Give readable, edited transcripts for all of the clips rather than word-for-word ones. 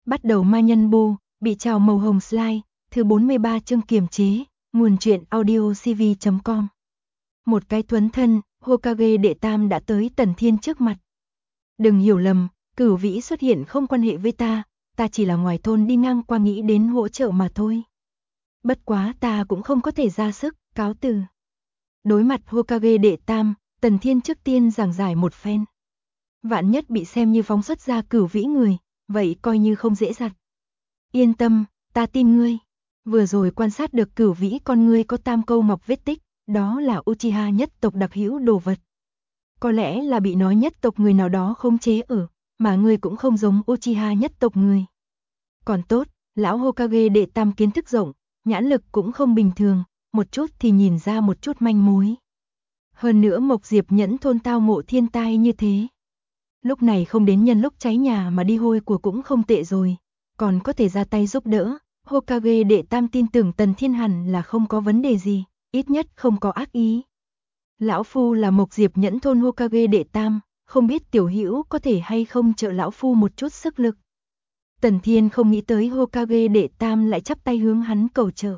Bắt đầu ma nhân bu, bị trào màu hồng slide, thứ 43 chương kiềm chế, nguồn truyện audio cv.com. Một cái thuấn thân, Hokage đệ tam đã tới Tần Thiên trước mặt. Đừng hiểu lầm, Cửu Vĩ xuất hiện không quan hệ với ta chỉ là ngoài thôn đi ngang qua nghĩ đến hỗ trợ mà thôi. Bất quá ta cũng không có thể ra sức, cáo từ. Đối mặt Hokage đệ tam, Tần Thiên trước tiên giảng giải một phen. Vạn nhất bị xem như phóng xuất ra Cửu Vĩ người, vậy coi như không dễ dặt. Yên tâm, ta tin ngươi. Vừa rồi quan sát được Cửu Vĩ con ngươi có tam câu mọc vết tích, đó là Uchiha nhất tộc đặc hữu đồ vật. Có lẽ là bị nói nhất tộc người nào đó khống chế ở, mà ngươi cũng không giống Uchiha nhất tộc người. Còn tốt, lão Hokage đệ tam kiến thức rộng, nhãn lực cũng không bình thường, một chút thì nhìn ra một chút manh mối. Hơn nữa Mộc Diệp nhẫn thôn tao ngộ thiên tai như thế. Lúc này không đến nhân lúc cháy nhà mà đi hôi của cũng không tệ rồi, còn có thể ra tay giúp đỡ. Hokage đệ tam tin tưởng Tần Thiên hẳn là không có vấn đề gì, ít nhất không có ác ý. Lão Phu là Mộc Diệp nhẫn thôn Hokage đệ tam, không biết tiểu hữu có thể hay không trợ lão Phu một chút sức lực. Tần Thiên không nghĩ tới Hokage đệ tam lại chắp tay hướng hắn cầu trợ.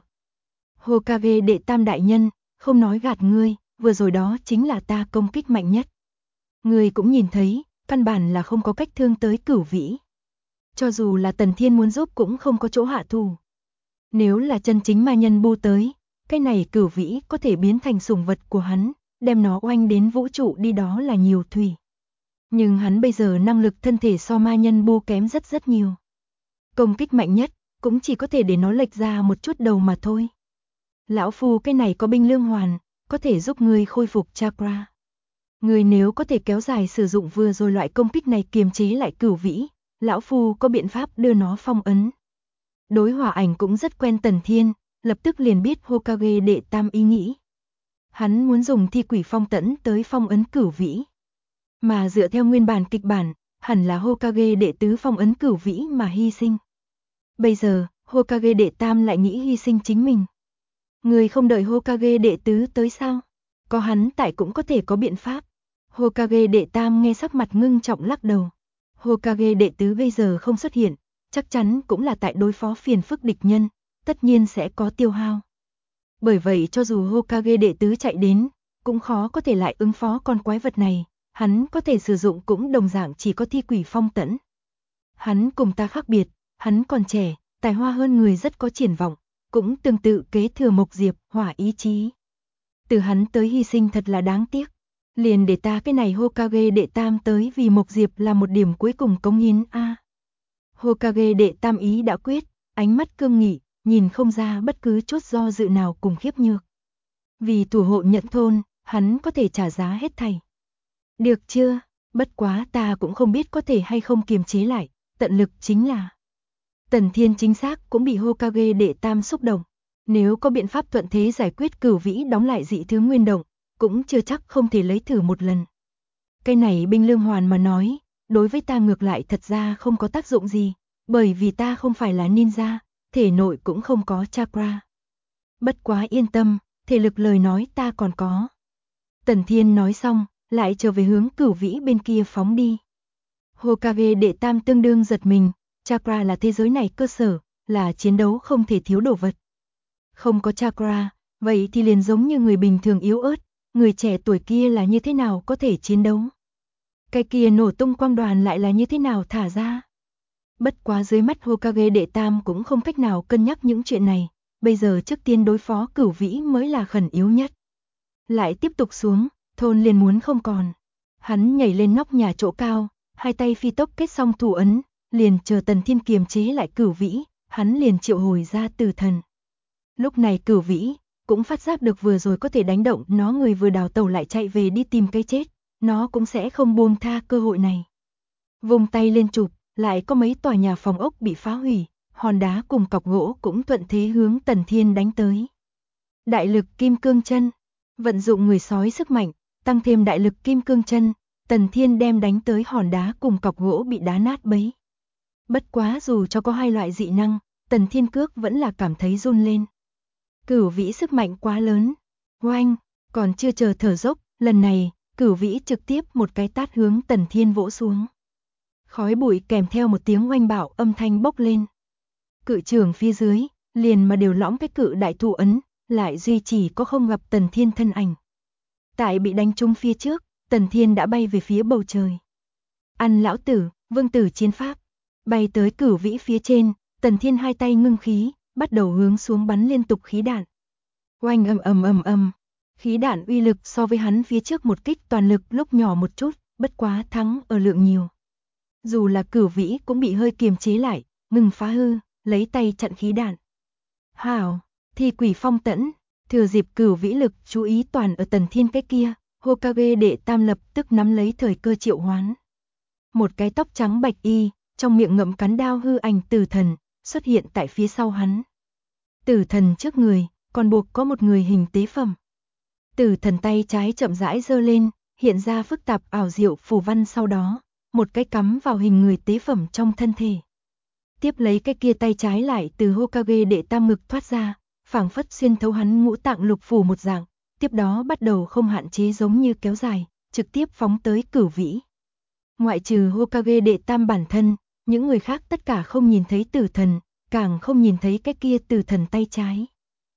Hokage đệ tam đại nhân, không nói gạt ngươi, vừa rồi đó chính là ta công kích mạnh nhất. Ngươi cũng nhìn thấy, căn bản là không có cách thương tới Cửu Vĩ. Cho dù là Tần Thiên muốn giúp cũng không có chỗ hạ thủ. Nếu là chân chính ma nhân bu tới, cái này Cửu Vĩ có thể biến thành sủng vật của hắn, đem nó oanh đến vũ trụ đi đó là nhiều thủy. Nhưng hắn bây giờ năng lực thân thể so ma nhân bu kém rất nhiều. Công kích mạnh nhất, cũng chỉ có thể để nó lệch ra một chút đầu mà thôi. Lão Phu cái này có binh lương hoàn, có thể giúp ngươi khôi phục chakra. Ngươi nếu có thể kéo dài sử dụng vừa rồi loại công kích này kiềm chế lại Cửu Vĩ, lão Phu có biện pháp đưa nó phong ấn. Đối Hỏa Ảnh cũng rất quen Tần Thiên, lập tức liền biết Hokage đệ tam ý nghĩ. Hắn muốn dùng thi quỷ phong tẫn tới phong ấn Cửu Vĩ. Mà dựa theo nguyên bản kịch bản, hẳn là Hokage đệ tứ phong ấn Cửu Vĩ mà hy sinh. Bây giờ, Hokage đệ tam lại nghĩ hy sinh chính mình. Người không đợi Hokage đệ tứ tới sao? Có hắn tại cũng có thể có biện pháp. Hokage đệ tam nghe sắc mặt ngưng trọng lắc đầu. Hokage đệ tứ bây giờ không xuất hiện, chắc chắn cũng là tại đối phó phiền phức địch nhân, tất nhiên sẽ có tiêu hao. Bởi vậy cho dù Hokage đệ tứ chạy đến, cũng khó có thể lại ứng phó con quái vật này, hắn có thể sử dụng cũng đồng dạng chỉ có thi quỷ phong tẫn. Hắn cùng ta khác biệt, hắn còn trẻ, tài hoa hơn người rất có triển vọng, cũng tương tự kế thừa Mộc Diệp, Hỏa ý chí. Từ hắn tới hy sinh thật là đáng tiếc. Liền để ta cái này Hokage đệ tam tới vì Mộc Diệp là một điểm cuối cùng cống hiến a. Hokage đệ tam ý đã quyết, ánh mắt cương nghị, nhìn không ra bất cứ chút do dự nào cùng khiếp nhược. Vì thủ hộ nhẫn thôn, hắn có thể trả giá hết thảy. Được chưa, bất quá ta cũng không biết có thể hay không kiềm chế lại, tận lực chính là. Tần Thiên chính xác cũng bị Hokage đệ tam xúc động. Nếu có biện pháp thuận thế giải quyết Cửu Vĩ đóng lại dị thứ nguyên động, cũng chưa chắc không thể lấy thử một lần. Cái này binh lương hoàn mà nói, đối với ta ngược lại thật ra không có tác dụng gì, bởi vì ta không phải là ninja, thể nội cũng không có chakra. Bất quá yên tâm, thể lực lời nói ta còn có. Tần Thiên nói xong, lại trở về hướng Cửu Vĩ bên kia phóng đi. Hokage đệ tam tương đương giật mình, chakra là thế giới này cơ sở, là chiến đấu không thể thiếu đồ vật. Không có chakra, vậy thì liền giống như người bình thường yếu ớt, người trẻ tuổi kia là như thế nào có thể chiến đấu. Cái kia nổ tung quang đoàn lại là như thế nào thả ra. Bất quá dưới mắt Hokage đệ tam cũng không cách nào cân nhắc những chuyện này, bây giờ trước tiên đối phó Cửu Vĩ mới là khẩn yếu nhất. Lại tiếp tục xuống, thôn liền muốn không còn. Hắn nhảy lên nóc nhà chỗ cao, hai tay phi tốc kết xong thủ ấn, liền chờ Tần Thiên kiềm chế lại Cửu Vĩ, hắn liền triệu hồi ra Tử Thần. Lúc này Cửu Vĩ cũng phát giác được vừa rồi có thể đánh động nó người vừa đào tẩu lại chạy về đi tìm cái chết, nó cũng sẽ không buông tha cơ hội này. Vùng tay lên chụp, lại có mấy tòa nhà phòng ốc bị phá hủy, hòn đá cùng cọc gỗ cũng thuận thế hướng Tần Thiên đánh tới. Đại lực kim cương chân, vận dụng người sói sức mạnh, tăng thêm đại lực kim cương chân, Tần Thiên đem đánh tới hòn đá cùng cọc gỗ bị đá nát bấy. Bất quá dù cho có hai loại dị năng, Tần Thiên cước vẫn là cảm thấy run lên. Cửu Vĩ sức mạnh quá lớn. Oanh, còn chưa chờ thở dốc, lần này, Cửu Vĩ trực tiếp một cái tát hướng Tần Thiên vỗ xuống. Khói bụi kèm theo một tiếng oanh bạo âm thanh bốc lên. Cự trường phía dưới, liền mà đều lõm cái cự đại thủ ấn, lại duy trì có không gặp Tần Thiên thân ảnh. Tại bị đánh trúng phía trước, Tần Thiên đã bay về phía bầu trời. Ăn lão tử, vương tử chiến pháp. Bay tới Cửu Vĩ phía trên, Tần Thiên hai tay ngưng khí, bắt đầu hướng xuống bắn liên tục khí đạn. Oanh ầm. Khí đạn uy lực so với hắn phía trước một kích toàn lực lúc nhỏ một chút, bất quá thắng ở lượng nhiều. Dù là Cửu Vĩ cũng bị hơi kiềm chế lại, ngừng phá hư, lấy tay chặn khí đạn. Hảo, thi quỷ phong tẫn, thừa dịp Cửu Vĩ lực chú ý toàn ở Tần Thiên cái kia, Hokage đệ tam lập tức nắm lấy thời cơ triệu hoán. Một cái tóc trắng bạch y, trong miệng ngậm cán đao hư ảnh tử thần, xuất hiện tại phía sau hắn. Tử thần trước người, còn buộc có một người hình tế phẩm. Tử thần tay trái chậm rãi giơ lên, hiện ra phức tạp ảo diệu phù văn, sau đó, một cái cắm vào hình người tế phẩm trong thân thể. Tiếp lấy cái kia tay trái lại từ Hokage đệ tam ngực thoát ra, phảng phất xuyên thấu hắn ngũ tạng lục phủ một dạng, tiếp đó bắt đầu không hạn chế giống như kéo dài, trực tiếp phóng tới Cửu Vĩ. Ngoại trừ Hokage đệ tam bản thân, những người khác tất cả không nhìn thấy tử thần, càng không nhìn thấy cái kia tử thần tay trái.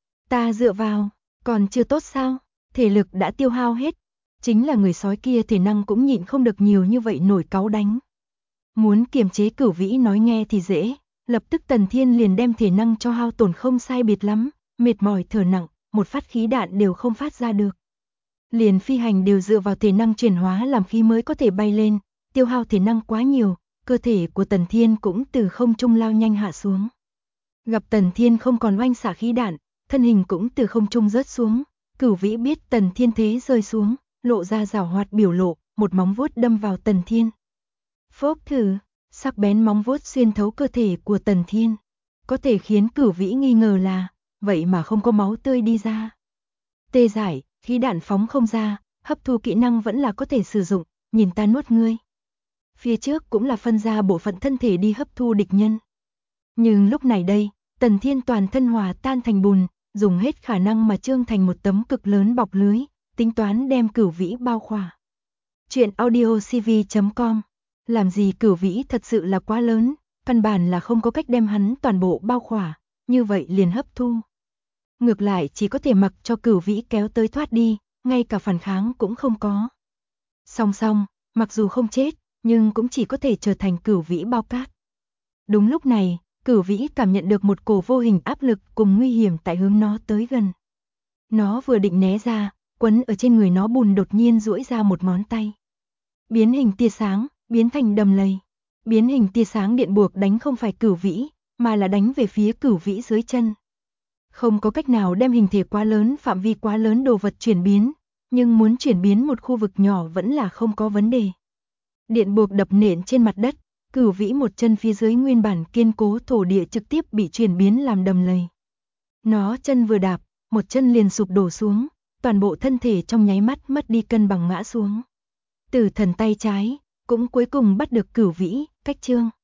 Ta dựa vào, còn chưa tốt sao? Thể lực đã tiêu hao hết, chính là người sói kia thể năng cũng nhịn không được nhiều như vậy nổi cáu đánh. Muốn kiềm chế Cửu Vĩ nói nghe thì dễ, lập tức Tần Thiên liền đem thể năng cho hao tổn không sai biệt lắm, mệt mỏi thở nặng, một phát khí đạn đều không phát ra được. Liền phi hành đều dựa vào thể năng chuyển hóa làm khí mới có thể bay lên, tiêu hao thể năng quá nhiều, cơ thể của Tần Thiên cũng từ không trung lao nhanh hạ xuống. Gặp Tần Thiên không còn oanh xả khí đạn, thân hình cũng từ không trung rớt xuống, Cửu Vĩ biết Tần Thiên thế rơi xuống, lộ ra giảo hoạt biểu lộ, một móng vuốt đâm vào Tần Thiên. Phốc thử, sắc bén móng vuốt xuyên thấu cơ thể của Tần Thiên, có thể khiến Cửu Vĩ nghi ngờ là, vậy mà không có máu tươi đi ra. Tê giải, khí đạn phóng không ra, hấp thu kỹ năng vẫn là có thể sử dụng, nhìn ta nuốt ngươi. Phía trước cũng là phân ra bộ phận thân thể đi hấp thu địch nhân. Nhưng lúc này đây, Tần Thiên toàn thân hòa tan thành bùn, dùng hết khả năng mà trương thành một tấm cực lớn bọc lưới, tính toán đem Cửu Vĩ bao khỏa. Chuyện audiocv.com. Làm gì Cửu Vĩ thật sự là quá lớn, căn bản là không có cách đem hắn toàn bộ bao khỏa, như vậy liền hấp thu. Ngược lại chỉ có thể mặc cho Cửu Vĩ kéo tới thoát đi, ngay cả phản kháng cũng không có. Song song, mặc dù không chết, nhưng cũng chỉ có thể trở thành Cửu Vĩ bao cát. Đúng lúc này, Cửu Vĩ cảm nhận được một cổ vô hình áp lực cùng nguy hiểm tại hướng nó tới gần. Nó vừa định né ra, quấn ở trên người nó bùn đột nhiên duỗi ra một ngón tay. Biến hình tia sáng, biến thành đầm lầy. Biến hình tia sáng điện buộc đánh không phải Cửu Vĩ, mà là đánh về phía Cửu Vĩ dưới chân. Không có cách nào đem hình thể quá lớn, phạm vi quá lớn đồ vật chuyển biến, nhưng muốn chuyển biến một khu vực nhỏ vẫn là không có vấn đề. Điện buộc đập nện trên mặt đất, Cửu Vĩ một chân phía dưới nguyên bản kiên cố thổ địa trực tiếp bị chuyển biến làm đầm lầy. Nó chân vừa đạp, một chân liền sụp đổ xuống, toàn bộ thân thể trong nháy mắt mất đi cân bằng ngã xuống. Tử thần tay trái cũng cuối cùng bắt được Cửu Vĩ, cách chương.